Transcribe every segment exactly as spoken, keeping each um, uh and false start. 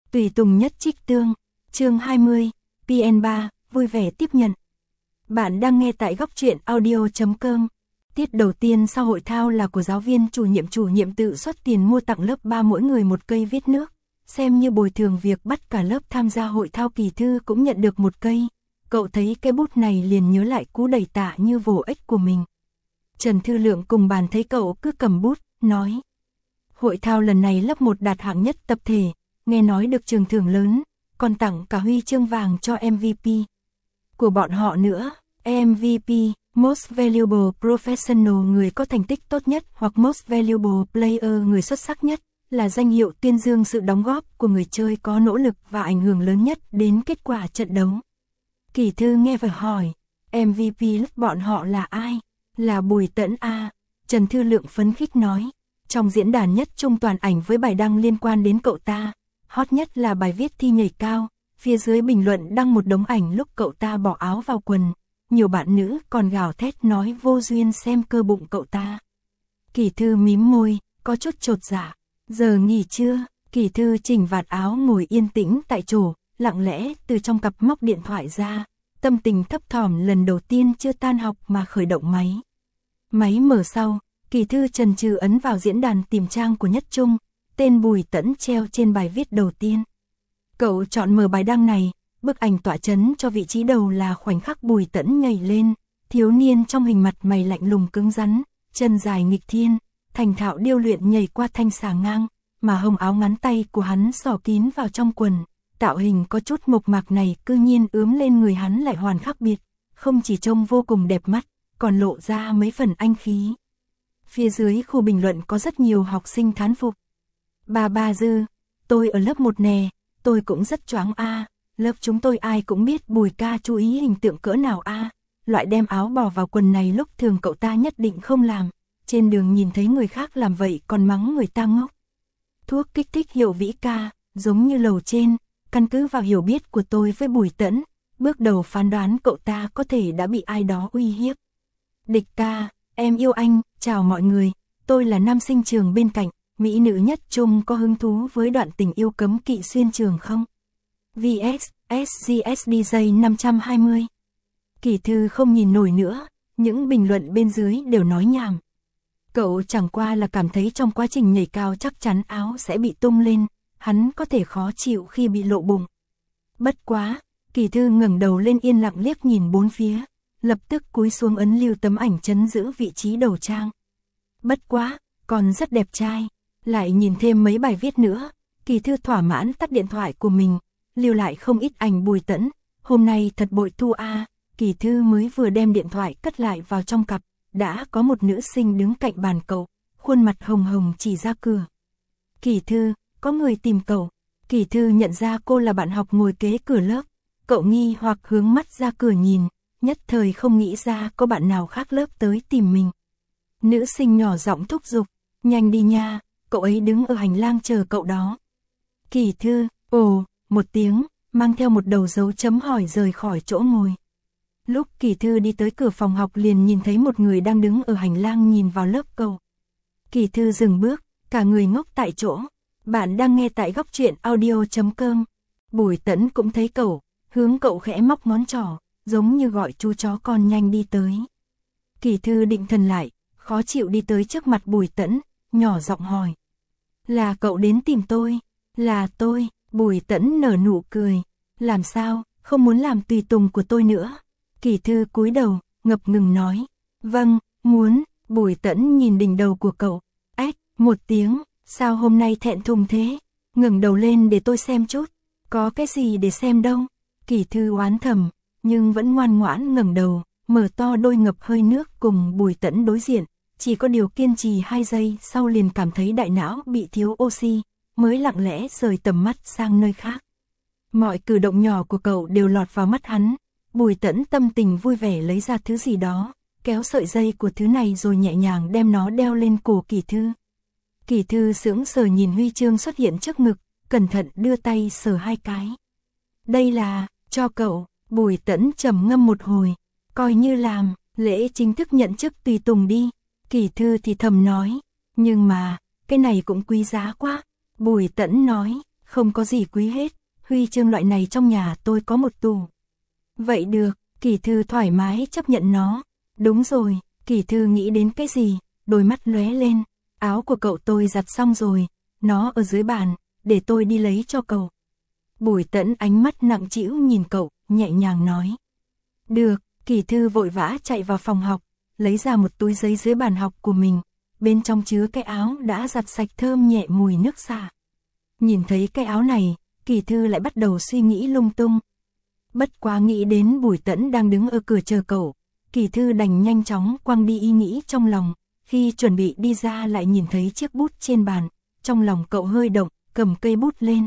Tùy tùng nhất trích tương, chương hai mươi, pê en ba, vui vẻ tiếp nhận. Bạn đang nghe tại góc truyện audio chấm com. Tiết đầu tiên sau hội thao là của giáo viên chủ nhiệm chủ nhiệm tự xuất tiền mua tặng lớp ba mỗi người một cây viết nước, xem như bồi thường việc bắt cả lớp tham gia hội thao. Kỳ Thư cũng nhận được một cây, cậu thấy cái bút này liền nhớ lại cú đẩy tạ như vồ ếch của mình. Trần Thư Lượng cùng bàn thấy cậu cứ cầm bút, nói: hội thao lần này lớp một đạt hạng nhất tập thể, nghe nói được trường thưởng lớn, còn tặng cả huy chương vàng cho em vê pê của bọn họ nữa. em vê pê, Most Valuable Professional, người có thành tích tốt nhất, hoặc Most Valuable Player, người xuất sắc nhất, là danh hiệu tuyên dương sự đóng góp của người chơi có nỗ lực và ảnh hưởng lớn nhất đến kết quả trận đấu. Kỳ Thư nghe và hỏi: em vê pê lớp bọn họ là ai? Là Bùi Tẫn a. Trần Thư Lượng phấn khích nói: trong diễn đàn nhất trung toàn ảnh với bài đăng liên quan đến cậu ta, hot nhất là bài viết thi nhảy cao, phía dưới bình luận đăng một đống ảnh lúc cậu ta bỏ áo vào quần, nhiều bạn nữ còn gào thét nói vô duyên xem cơ bụng cậu ta. Kỳ Thư mím môi, có chút chột dạ. Giờ nghỉ trưa, Kỳ Thư chỉnh vạt áo ngồi yên tĩnh tại chỗ, lặng lẽ từ trong cặp móc điện thoại ra, tâm tình thấp thỏm lần đầu tiên chưa tan học mà khởi động máy. Máy mở sau, Kỳ Thư chần chừ ấn vào diễn đàn tìm trang của Nhất Trung, tên Bùi Tẫn treo trên bài viết đầu tiên. Cậu chọn mở bài đăng này, bức ảnh tỏa chấn cho vị trí đầu là khoảnh khắc Bùi Tẫn nhảy lên, thiếu niên trong hình mặt mày lạnh lùng cứng rắn, chân dài nghịch thiên, thành thạo điêu luyện nhảy qua thanh xà ngang, mà hồng áo ngắn tay của hắn xỏ kín vào trong quần, tạo hình có chút mộc mạc này cư nhiên ướm lên người hắn lại hoàn khác biệt, không chỉ trông vô cùng đẹp mắt, còn lộ ra mấy phần anh khí. Phía dưới khu bình luận có rất nhiều học sinh thán phục. Bà bà Dư, tôi ở lớp một nè, tôi cũng rất choáng a. Lớp chúng tôi ai cũng biết Bùi ca chú ý hình tượng cỡ nào a. Loại đem áo bò vào quần này lúc thường cậu ta nhất định không làm. Trên đường nhìn thấy người khác làm vậy còn mắng người ta ngốc. Thuốc kích thích hiệu vĩ ca, giống như lầu trên, căn cứ vào hiểu biết của tôi với Bùi Tẫn, bước đầu phán đoán cậu ta có thể đã bị ai đó uy hiếp. Địch ca, em yêu anh, chào mọi người, tôi là nam sinh trường bên cạnh, mỹ nữ Nhất Trung, có hứng thú với đoạn tình yêu cấm kỵ xuyên trường không? vê ét, ét giê ét đê J năm trăm hai mươi. Kỳ Thư không nhìn nổi nữa, những bình luận bên dưới đều nói nhảm. Cậu chẳng qua là cảm thấy trong quá trình nhảy cao chắc chắn áo sẽ bị tung lên, hắn có thể khó chịu khi bị lộ bụng. Bất quá, Kỳ Thư ngẩng đầu lên yên lặng liếc nhìn bốn phía, lập tức cúi xuống ấn lưu tấm ảnh trấn giữ vị trí đầu trang. Bất quá, còn rất đẹp trai. Lại nhìn thêm mấy bài viết nữa, Kỳ Thư thỏa mãn tắt điện thoại của mình, lưu lại không ít ảnh Bùi Tẫn. Hôm nay thật bội thu a. Kỳ Thư mới vừa đem điện thoại cất lại vào trong cặp, đã có một nữ sinh đứng cạnh bàn cậu, khuôn mặt hồng hồng chỉ ra cửa. Kỳ Thư, có người tìm cậu. Kỳ Thư nhận ra cô là bạn học ngồi kế cửa lớp, cậu nghi hoặc hướng mắt ra cửa nhìn, nhất thời không nghĩ ra có bạn nào khác lớp tới tìm mình. Nữ sinh nhỏ giọng thúc giục, nhanh đi nha, cậu ấy đứng ở hành lang chờ cậu đó. Kỳ Thư, ồ, một tiếng, mang theo một đầu dấu chấm hỏi rời khỏi chỗ ngồi. Lúc Kỳ Thư đi tới cửa phòng học liền nhìn thấy một người đang đứng ở hành lang nhìn vào lớp cậu. Kỳ Thư dừng bước, cả người ngốc tại chỗ. Bạn đang nghe tại góc truyện audio chấm com. Bùi Tẫn cũng thấy cậu, hướng cậu khẽ móc ngón trỏ, giống như gọi chú chó con nhanh đi tới. Kỳ Thư định thần lại, khó chịu đi tới trước mặt Bùi Tẫn, nhỏ giọng hỏi: là cậu đến tìm tôi? Là tôi. Bùi Tẫn nở nụ cười. Làm sao, không muốn làm tùy tùng của tôi nữa? Kỳ Thư cúi đầu, ngập ngừng nói: vâng, muốn. Bùi Tẫn nhìn đỉnh đầu của cậu, ếch, một tiếng, sao hôm nay thẹn thùng thế? Ngẩng đầu lên để tôi xem chút. Có cái gì để xem đâu? Kỳ Thư oán thầm, nhưng vẫn ngoan ngoãn ngẩng đầu, mở to đôi ngập hơi nước cùng Bùi Tẫn đối diện. Chỉ có điều kiên trì hai giây sau liền cảm thấy đại não bị thiếu oxy, mới lặng lẽ rời tầm mắt sang nơi khác. Mọi cử động nhỏ của cậu đều lọt vào mắt hắn. Bùi Tẫn tâm tình vui vẻ lấy ra thứ gì đó, kéo sợi dây của thứ này rồi nhẹ nhàng đem nó đeo lên cổ Kỳ Thư. Kỳ Thư sững sờ nhìn huy chương xuất hiện trước ngực, cẩn thận đưa tay sờ hai cái. Đây là, cho cậu. Bùi Tẫn trầm ngâm một hồi, coi như làm, lễ chính thức nhận chức tùy tùng đi. Kỳ Thư thì thầm nói, nhưng mà, cái này cũng quý giá quá. Bùi Tẫn nói, Không có gì quý hết, huy chương loại này trong nhà tôi có một tủ. Vậy được, Kỳ Thư thoải mái chấp nhận nó. Đúng rồi, Kỳ Thư nghĩ đến cái gì, đôi mắt lóe lên. Áo của cậu tôi giặt xong rồi, nó ở dưới bàn, để tôi đi lấy cho cậu. Bùi Tẫn ánh mắt nặng trĩu nhìn cậu, nhẹ nhàng nói. Được, Kỳ Thư vội vã chạy vào phòng học, lấy ra một túi giấy dưới bàn học của mình, bên trong chứa cái áo đã giặt sạch thơm nhẹ mùi nước xả. Nhìn thấy cái áo này, Kỳ Thư lại bắt đầu suy nghĩ lung tung. Bất quá nghĩ đến Bùi Tẫn đang đứng ở cửa chờ cậu, Kỳ Thư đành nhanh chóng quăng đi ý nghĩ trong lòng, khi chuẩn bị đi ra lại nhìn thấy chiếc bút trên bàn, trong lòng cậu hơi động, cầm cây bút lên.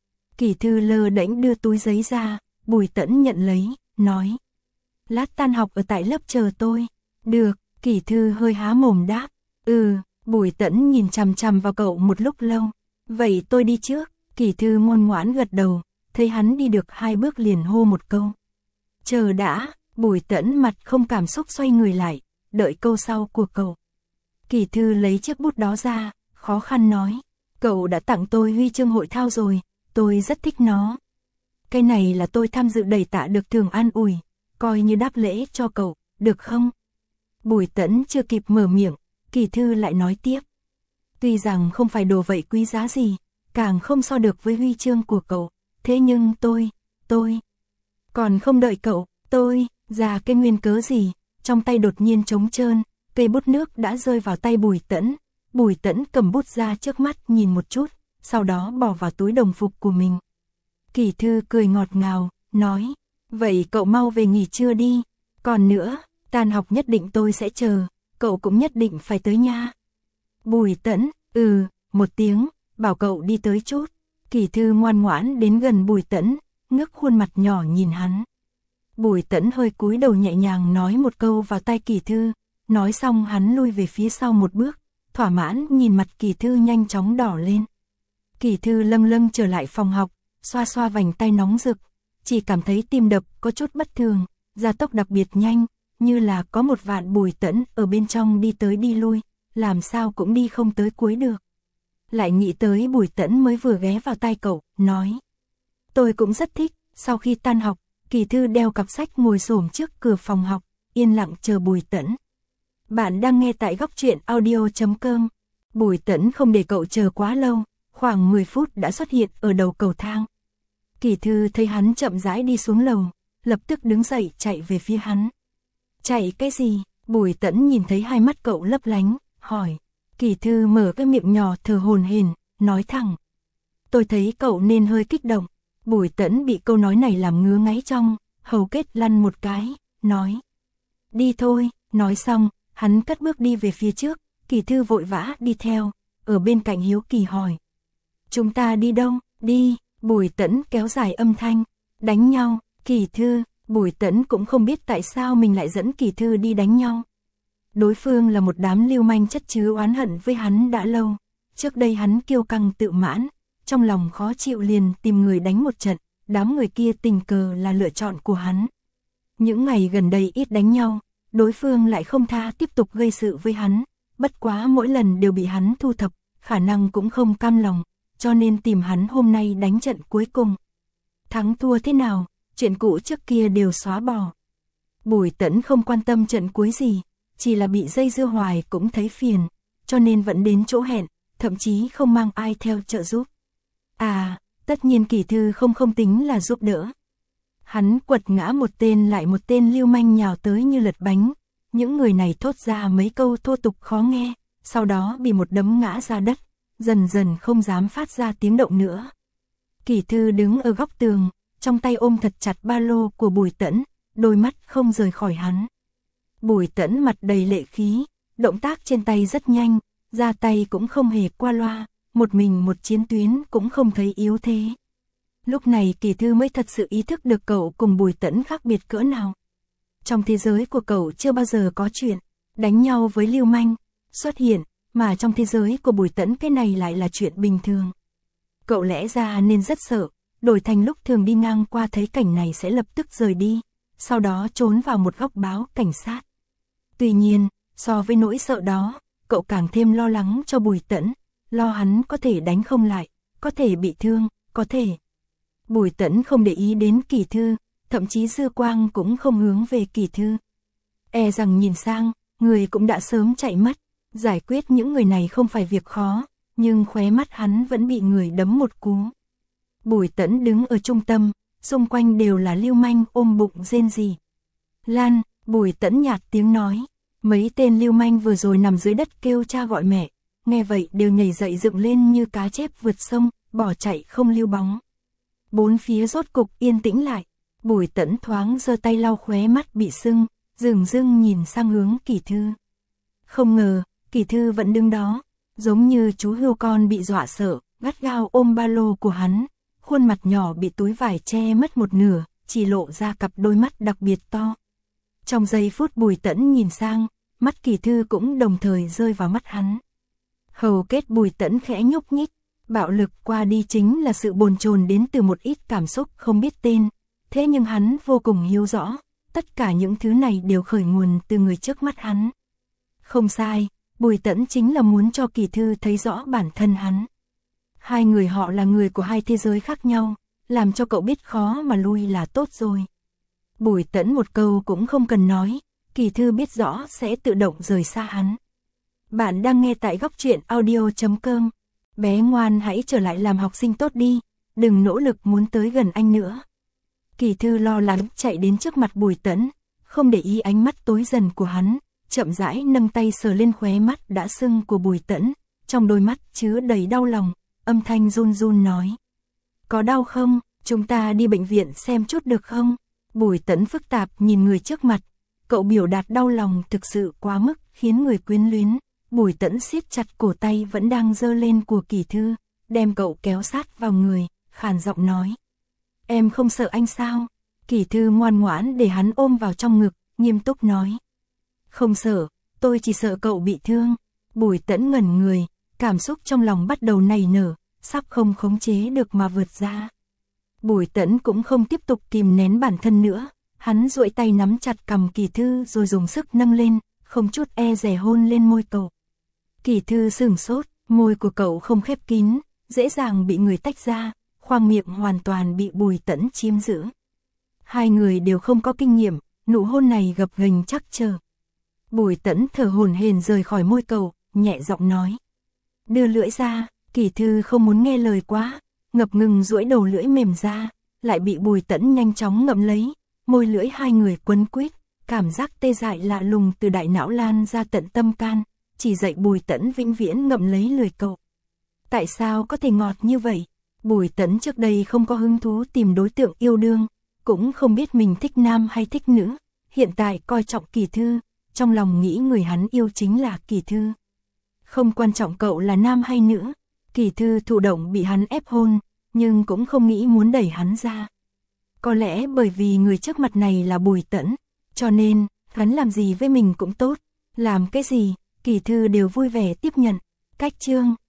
Kỳ Thư lơ đễnh đưa túi giấy ra, Bùi Tẫn nhận lấy, nói. Lát tan học ở tại lớp chờ tôi. Được, Kỳ Thư hơi há mồm đáp. Ừ, Bùi Tẫn nhìn chằm chằm vào cậu một lúc lâu. Vậy tôi đi trước, Kỳ Thư ngoan ngoãn gật đầu, thấy hắn đi được hai bước liền hô một câu. Chờ đã, Bùi Tẫn mặt không cảm xúc xoay người lại, đợi câu sau của cậu. Kỳ Thư lấy chiếc bút đó ra, khó khăn nói. Cậu đã tặng tôi huy chương hội thao rồi, tôi rất thích nó. Cái này là tôi tham dự đầy tạ được thường an ủi, coi như đáp lễ cho cậu, được không? Bùi Tẫn chưa kịp mở miệng, Kỳ Thư lại nói tiếp. Tuy rằng không phải đồ vậy quý giá gì, càng không so được với huy chương của cậu, thế nhưng tôi, tôi, còn không đợi cậu, tôi, ra cái nguyên cớ gì, trong tay đột nhiên trống trơn, cây bút nước đã rơi vào tay Bùi Tẫn. Bùi Tẫn cầm bút ra trước mắt nhìn một chút, sau đó bỏ vào túi đồng phục của mình. Kỳ Thư cười ngọt ngào, nói, vậy cậu mau về nghỉ trưa đi, còn nữa, tan học nhất định tôi sẽ chờ, cậu cũng nhất định phải tới nha. Bùi Tẫn, ừ, một tiếng, bảo cậu đi tới chút. Kỳ Thư ngoan ngoãn đến gần Bùi Tẫn, ngước khuôn mặt nhỏ nhìn hắn. Bùi Tẫn hơi cúi đầu nhẹ nhàng nói một câu vào tai Kỳ Thư, nói xong hắn lui về phía sau một bước, thỏa mãn nhìn mặt Kỳ Thư nhanh chóng đỏ lên. Kỳ Thư lâng lâng trở lại phòng học, xoa xoa vành tay nóng rực, chỉ cảm thấy tim đập có chút bất thường, gia tốc đặc biệt nhanh, như là có một vạn Bùi Tẫn ở bên trong đi tới đi lui, làm sao cũng đi không tới cuối được. Lại nghĩ tới Bùi Tẫn mới vừa ghé vào tai cậu, nói. Tôi cũng rất thích, sau khi tan học, Kỳ Thư đeo cặp sách ngồi xổm trước cửa phòng học, yên lặng chờ Bùi Tẫn. Bạn đang nghe tại góc truyện audio chấm com. Bùi Tẫn không để cậu chờ quá lâu, khoảng mười phút đã xuất hiện ở đầu cầu thang. Kỳ Thư thấy hắn chậm rãi đi xuống lầu, lập tức đứng dậy chạy về phía hắn. Chạy cái gì? Bùi Tẫn nhìn thấy hai mắt cậu lấp lánh, hỏi. Kỳ Thư mở cái miệng nhỏ thở hổn hển, nói thẳng. Tôi thấy cậu nên hơi kích động. Bùi Tẫn bị câu nói này làm ngứa ngáy trong, hầu kết lăn một cái, nói. Đi thôi, nói xong, hắn cất bước đi về phía trước, Kỳ Thư vội vã đi theo, ở bên cạnh hiếu kỳ hỏi. Chúng ta đi đâu? Đi, Bùi Tẫn kéo dài âm thanh, đánh nhau, Kỳ Thư, Bùi Tẫn cũng không biết tại sao mình lại dẫn Kỳ Thư đi đánh nhau. Đối phương là một đám lưu manh chất chứa oán hận với hắn đã lâu, trước đây hắn kiêu căng tự mãn, trong lòng khó chịu liền tìm người đánh một trận, đám người kia tình cờ là lựa chọn của hắn. Những ngày gần đây ít đánh nhau, đối phương lại không tha tiếp tục gây sự với hắn, bất quá mỗi lần đều bị hắn thu thập, khả năng cũng không cam lòng, cho nên tìm hắn hôm nay đánh trận cuối cùng. Thắng thua thế nào, chuyện cũ trước kia đều xóa bỏ. Bùi Tẫn không quan tâm trận cuối gì, chỉ là bị dây dưa hoài cũng thấy phiền, cho nên vẫn đến chỗ hẹn, thậm chí không mang ai theo trợ giúp. À, tất nhiên Kỳ Thư không không tính là giúp đỡ. Hắn quật ngã một tên lại một tên lưu manh nhào tới như lật bánh, những người này thốt ra mấy câu thô tục khó nghe, sau đó bị một đấm ngã ra đất, dần dần không dám phát ra tiếng động nữa. Kỳ Thư đứng ở góc tường, trong tay ôm thật chặt ba lô của Bùi Tẫn, đôi mắt không rời khỏi hắn. Bùi Tẫn mặt đầy lệ khí, động tác trên tay rất nhanh, ra tay cũng không hề qua loa, một mình một chiến tuyến cũng không thấy yếu thế. Lúc này Kỳ Thư mới thật sự ý thức được cậu cùng Bùi Tẫn khác biệt cỡ nào. Trong thế giới của cậu chưa bao giờ có chuyện đánh nhau với lưu manh xuất hiện, mà trong thế giới của Bùi Tẫn cái này lại là chuyện bình thường. Cậu lẽ ra nên rất sợ, đổi thành lúc thường đi ngang qua thấy cảnh này sẽ lập tức rời đi, sau đó trốn vào một góc báo cảnh sát. Tuy nhiên, so với nỗi sợ đó, cậu càng thêm lo lắng cho Bùi Tẫn, lo hắn có thể đánh không lại, có thể bị thương, có thể. Bùi Tẫn không để ý đến Kỳ Thư, thậm chí dư quang cũng không hướng về Kỳ Thư. E rằng nhìn sang, người cũng đã sớm chạy mất, giải quyết những người này không phải việc khó, nhưng khóe mắt hắn vẫn bị người đấm một cú. Bùi Tẫn đứng ở trung tâm, xung quanh đều là lưu manh ôm bụng rên rỉ. Lan, Bùi Tẫn nhạt tiếng nói, mấy tên lưu manh vừa rồi nằm dưới đất kêu cha gọi mẹ, nghe vậy đều nhảy dậy dựng lên như cá chép vượt sông, bỏ chạy không lưu bóng. Bốn phía rốt cục yên tĩnh lại, Bùi Tẫn thoáng giơ tay lau khóe mắt bị sưng, dửng dưng nhìn sang hướng Kỳ Thư. Không ngờ, Kỳ Thư vẫn đứng đó, giống như chú hươu con bị dọa sợ, gắt gao ôm ba lô của hắn, khuôn mặt nhỏ bị túi vải che mất một nửa, chỉ lộ ra cặp đôi mắt đặc biệt to. Trong giây phút Bùi Tẫn nhìn sang, mắt Kỳ Thư cũng đồng thời rơi vào mắt hắn. Hầu kết Bùi Tẫn khẽ nhúc nhích, bạo lực qua đi chính là sự bồn chồn đến từ một ít cảm xúc không biết tên, thế nhưng hắn vô cùng hiểu rõ, tất cả những thứ này đều khởi nguồn từ người trước mắt hắn. Không sai, Bùi Tẫn chính là muốn cho Kỳ Thư thấy rõ bản thân hắn. Hai người họ là người của hai thế giới khác nhau, làm cho cậu biết khó mà lui là tốt rồi. Bùi Tẫn một câu cũng không cần nói, Kỳ Thư biết rõ sẽ tự động rời xa hắn. Bạn đang nghe tại góc truyện audio chấm com. Bé ngoan hãy trở lại làm học sinh tốt đi, đừng nỗ lực muốn tới gần anh nữa. Kỳ Thư lo lắng chạy đến trước mặt Bùi Tẫn, không để ý ánh mắt tối dần của hắn, chậm rãi nâng tay sờ lên khóe mắt đã sưng của Bùi Tẫn, trong đôi mắt chứa đầy đau lòng, âm thanh run run nói. Có đau không, chúng ta đi bệnh viện xem chút được không? Bùi Tẫn phức tạp nhìn người trước mặt, cậu biểu đạt đau lòng thực sự quá mức khiến người quyến luyến. Bùi Tẫn siết chặt cổ tay vẫn đang giơ lên của Kỳ Thư, đem cậu kéo sát vào người, khàn giọng nói. Em không sợ anh sao? Kỳ Thư ngoan ngoãn để hắn ôm vào trong ngực, nghiêm túc nói. Không sợ, tôi chỉ sợ cậu bị thương. Bùi Tẫn ngẩn người, cảm xúc trong lòng bắt đầu nảy nở, sắp không khống chế được mà vượt ra. Bùi Tẫn cũng không tiếp tục kìm nén bản thân nữa, hắn duỗi tay nắm chặt cằm Kỳ Thư rồi dùng sức nâng lên, không chút e dè hôn lên môi cậu. Kỳ Thư sửng sốt, môi của cậu không khép kín, dễ dàng bị người tách ra, khoang miệng hoàn toàn bị Bùi Tẫn chiếm giữ. Hai người đều không có kinh nghiệm, nụ hôn này gập ghềnh chắc chờ. Bùi Tẫn thở hổn hển rời khỏi môi cậu, nhẹ giọng nói. Đưa lưỡi ra, Kỳ Thư không muốn nghe lời quá, ngập ngừng duỗi đầu lưỡi mềm ra, lại bị Bùi Tẫn nhanh chóng ngậm lấy, môi lưỡi hai người quấn quýt, cảm giác tê dại lạ lùng từ đại não lan ra tận tâm can, chỉ dạy Bùi Tẫn vĩnh viễn ngậm lấy lưỡi cậu. Tại sao có thể ngọt như vậy? Bùi Tẫn trước đây không có hứng thú tìm đối tượng yêu đương, cũng không biết mình thích nam hay thích nữ, hiện tại coi trọng Kỳ Thư, trong lòng nghĩ người hắn yêu chính là Kỳ Thư. Không quan trọng cậu là nam hay nữ, Kỳ Thư thụ động bị hắn ép hôn, nhưng cũng không nghĩ muốn đẩy hắn ra. Có lẽ bởi vì người trước mặt này là Bùi Tẫn, cho nên, hắn làm gì với mình cũng tốt, làm cái gì, Kỳ Thư đều vui vẻ tiếp nhận. Cách chương